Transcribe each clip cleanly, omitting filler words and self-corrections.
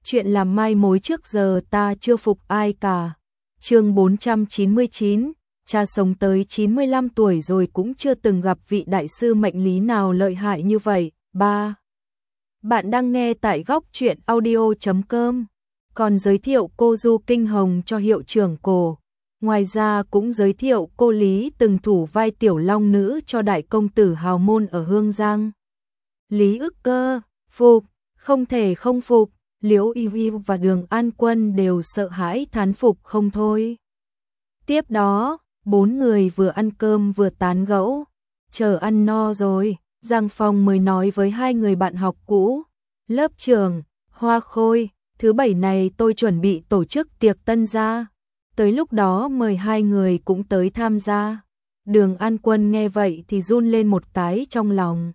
chuyện làm mai mối trước giờ ta chưa phục ai cả. Chương 499, cha sống tới 95 tuổi rồi cũng chưa từng gặp vị đại sư mệnh lý nào lợi hại như vậy. 3. Bạn đang nghe tại góc truyện audio.com. Còn giới thiệu cô Du Kinh Hồng cho hiệu trưởng cổ. Ngoài ra cũng giới thiệu cô Lý từng thủ vai tiểu long nữ cho đại công tử hào môn ở Hương Giang. Lý Ức Cơ, phục, không thể không phục, Liễu Y Y và Đường An Quân đều sợ hãi thán phục không thôi. Tiếp đó, 4 người vừa ăn cơm vừa tán gẫu, chờ ăn no rồi, Giang Phong mới nói với 2 người bạn học cũ, lớp trưởng, Hoa Khôi, thứ 7 này tôi chuẩn bị tổ chức tiệc tân gia, tới lúc đó mời 2 người cũng tới tham gia. Đường An Quân nghe vậy thì run lên một cái trong lòng.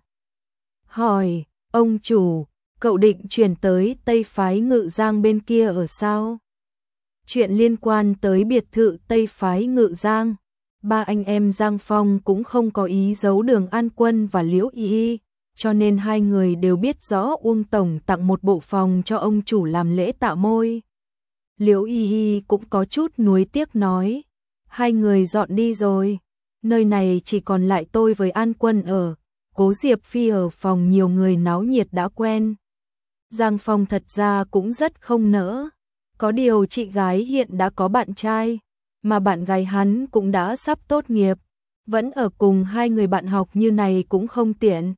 Hỏi, ông chủ, cậu định chuyển tới Tây Phái Ngự Giang bên kia ở sao? Chuyện liên quan tới biệt thự Tây Phái Ngự Giang, 3 anh em Giang Phong cũng không có ý giấu Đường An Quân và Liễu Y Y, cho nên 2 người đều biết rõ Uông Tổng tặng một bộ phòng cho ông chủ làm lễ tạ môi. Liễu Y Y cũng có chút nuối tiếc nói, 2 người dọn đi rồi, nơi này chỉ còn lại tôi với An Quân ở, Cố Diệp Phi ở phòng nhiều người náo nhiệt đã quen. Giang Phong thật ra cũng rất không nỡ, có điều chị gái hiện đã có bạn trai, mà bạn gái hắn cũng đã sắp tốt nghiệp, vẫn ở cùng 2 người bạn học như này cũng không tiện.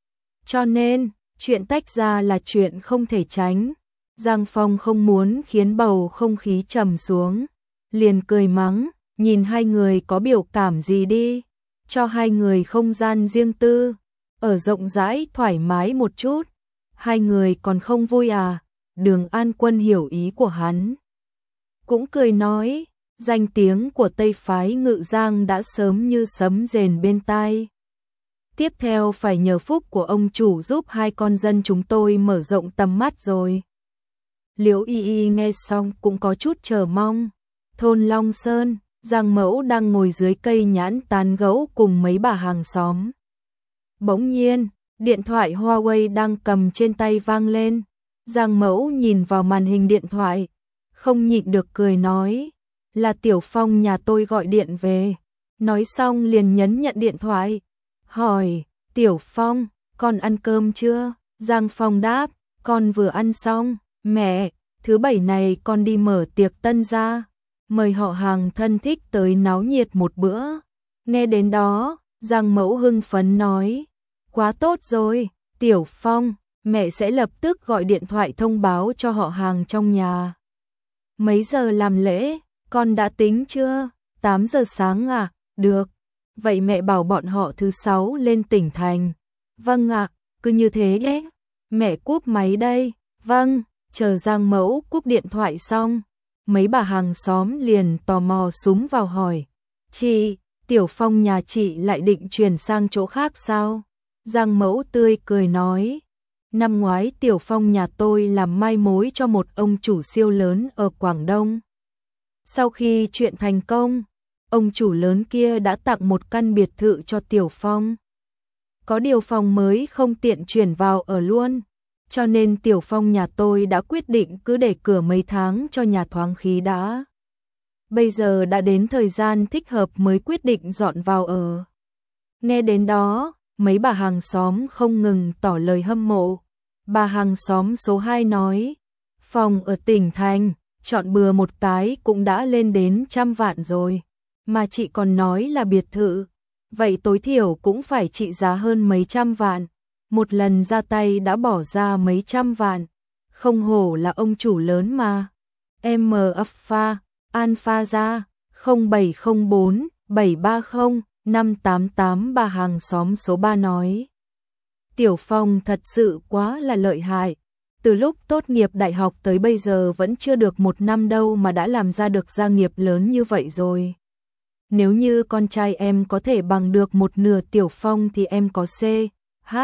Cho nên, chuyện tách ra là chuyện không thể tránh. Giang Phong không muốn khiến bầu không khí trầm xuống, liền cười mắng, nhìn 2 người có biểu cảm gì đi, cho 2 người không gian riêng tư, ở rộng rãi thoải mái một chút. 2 người còn không vui à? Đường An Quân hiểu ý của hắn, cũng cười nói, danh tiếng của Tây Phái Ngự Giang đã sớm như sấm rền bên tai. Tiếp theo phải nhờ phúc của ông chủ giúp 2 con dân chúng tôi mở rộng tầm mắt rồi. Liễu Y Y nghe xong cũng có chút chờ mong. Thôn Long Sơn, Giang Mẫu đang ngồi dưới cây nhãn tán gẫu cùng mấy bà hàng xóm. Bỗng nhiên, điện thoại Huawei đang cầm trên tay vang lên. Giang Mẫu nhìn vào màn hình điện thoại, không nhịn được cười nói, là Tiểu Phong nhà tôi gọi điện về. Nói xong liền nhấn nhận điện thoại, hỏi, Tiểu Phong, con ăn cơm chưa? Giang Phong đáp, con vừa ăn xong. Mẹ, thứ 7 này con đi mở tiệc tân gia, mời họ hàng thân thích tới náo nhiệt một bữa. Nghe đến đó, Giang Mẫu hưng phấn nói, quá tốt rồi, Tiểu Phong, mẹ sẽ lập tức gọi điện thoại thông báo cho họ hàng trong nhà. Mấy giờ làm lễ, con đã tính chưa? 8 giờ sáng à? Được, vậy mẹ bảo bọn họ thứ 6 lên tỉnh thành. Vâng ạ, cứ như thế nhé. Mẹ cúp máy đây. Vâng. Chờ Giang Mẫu cúp điện thoại xong, mấy bà hàng xóm liền tò mò xúm vào hỏi, chị, Tiểu Phong nhà chị lại định chuyển sang chỗ khác sao? Giang Mẫu tươi cười nói, năm ngoái Tiểu Phong nhà tôi làm mai mối cho một ông chủ siêu lớn ở Quảng Đông. Sau khi chuyện thành công, ông chủ lớn kia đã tặng một căn biệt thự cho Tiểu Phong. Có điều phòng mới không tiện chuyển vào ở luôn. Cho nên Tiểu Phong nhà tôi đã quyết định cứ để cửa mấy tháng cho nhà thoáng khí đã. Bây giờ đã đến thời gian thích hợp mới quyết định dọn vào ở. Nghe đến đó, mấy bà hàng xóm không ngừng tỏ lời hâm mộ. Bà hàng xóm số 2 nói, phòng ở tỉnh thành, chọn bừa một cái cũng đã lên đến 100 vạn rồi. Mà chị còn nói là biệt thự, vậy tối thiểu cũng phải trị giá hơn mấy trăm vạn. Một lần ra tay đã bỏ ra mấy trăm vạn, không hổ là ông chủ lớn mà. M Alpha ra 0704 730 588 bà hàng xóm số 3 nói. Tiểu Phong thật sự quá là lợi hại, từ lúc tốt nghiệp đại học tới bây giờ vẫn chưa được 1 năm đâu mà đã làm ra được gia nghiệp lớn như vậy rồi. Nếu như con trai em có thể bằng được một nửa Tiểu Phong thì em có C, H,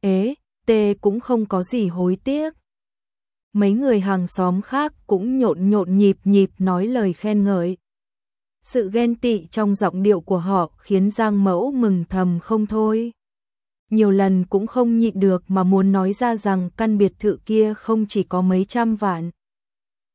T cũng không có gì hối tiếc. Mấy người hàng xóm khác cũng nhộn nhịp nói lời khen ngợi. Sự ghen tị trong giọng điệu của họ khiến Giang Mẫu mừng thầm không thôi. Nhiều lần cũng không nhịn được mà muốn nói ra rằng căn biệt thự kia không chỉ có mấy trăm vạn,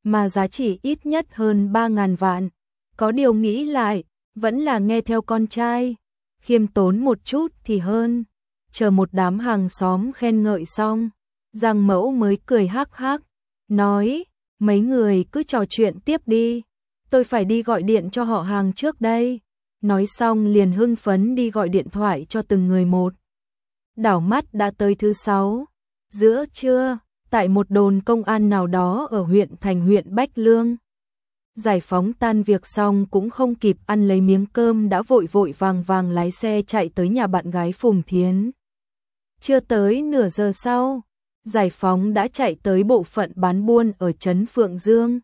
mà giá trị ít nhất hơn 3.000 vạn. Có điều nghĩ lại, vẫn là nghe theo con trai, khiêm tốn một chút thì hơn. Chờ một đám hàng xóm khen ngợi xong, Giang Mẫu mới cười hắc hắc, nói, mấy người cứ trò chuyện tiếp đi, tôi phải đi gọi điện cho họ hàng trước đây. Nói xong liền hưng phấn đi gọi điện thoại cho từng người một. Đảo mắt đã tới thứ 6, giữa trưa, tại một đồn công an nào đó ở huyện thành huyện Bách Lương. Giải phóng tan việc xong cũng không kịp ăn lấy miếng cơm đã vội vội vàng vàng lái xe chạy tới nhà bạn gái Phùng Thiến. Chưa tới nửa giờ sau, Giải phóng đã chạy tới bộ phận bán buôn ở trấn Phượng Dương.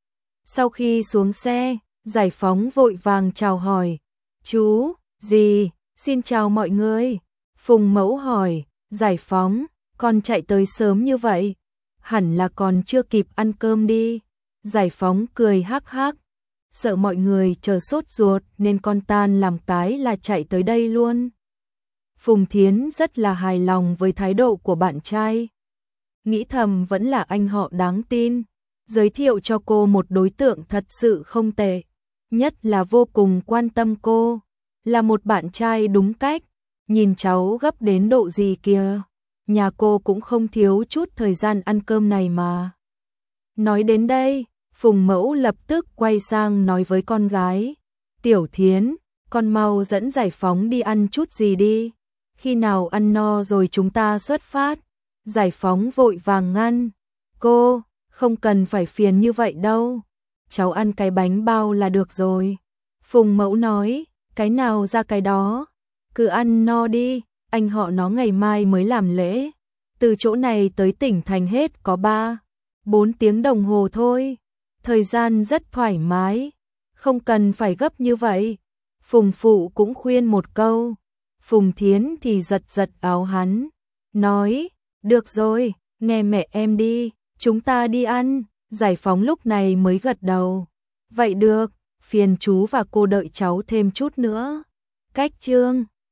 Sau khi xuống xe, Giải phóng vội vàng chào hỏi, chú, dì, xin chào mọi người. Phùng Mẫu hỏi, Giải phóng, con chạy tới sớm như vậy, hẳn là còn chưa kịp ăn cơm đi. Giải phóng cười hắc hắc, sợ mọi người chờ sốt ruột nên con tan làm cái là chạy tới đây luôn. Phùng Thiến rất là hài lòng với thái độ của bạn trai. Nghĩ thầm vẫn là anh họ đáng tin, giới thiệu cho cô một đối tượng thật sự không tệ, nhất là vô cùng quan tâm cô, là một bạn trai đúng cách. Nhìn cháu gấp đến độ gì kìa, nhà cô cũng không thiếu chút thời gian ăn cơm này mà. Nói đến đây, Phùng Mẫu lập tức quay sang nói với con gái, Tiểu Thiến, con mau dẫn Giải phóng đi ăn chút gì đi, khi nào ăn no rồi chúng ta xuất phát. Giải phóng vội vàng ngăn, cô, không cần phải phiền như vậy đâu, cháu ăn cái bánh bao là được rồi. Phùng Mẫu nói, cái nào ra cái đó, cứ ăn no đi, anh họ nó ngày mai mới làm lễ, từ chỗ này tới tỉnh thành hết có 3-4 tiếng đồng hồ thôi, thời gian rất thoải mái, không cần phải gấp như vậy. Phùng Phụ cũng khuyên một câu, Phùng Thiến thì giật giật áo hắn, nói, được rồi, nghe mẹ em đi, chúng ta đi ăn. Giải phóng lúc này mới gật đầu, vậy được, phiền chú và cô đợi cháu thêm chút nữa. Cách chương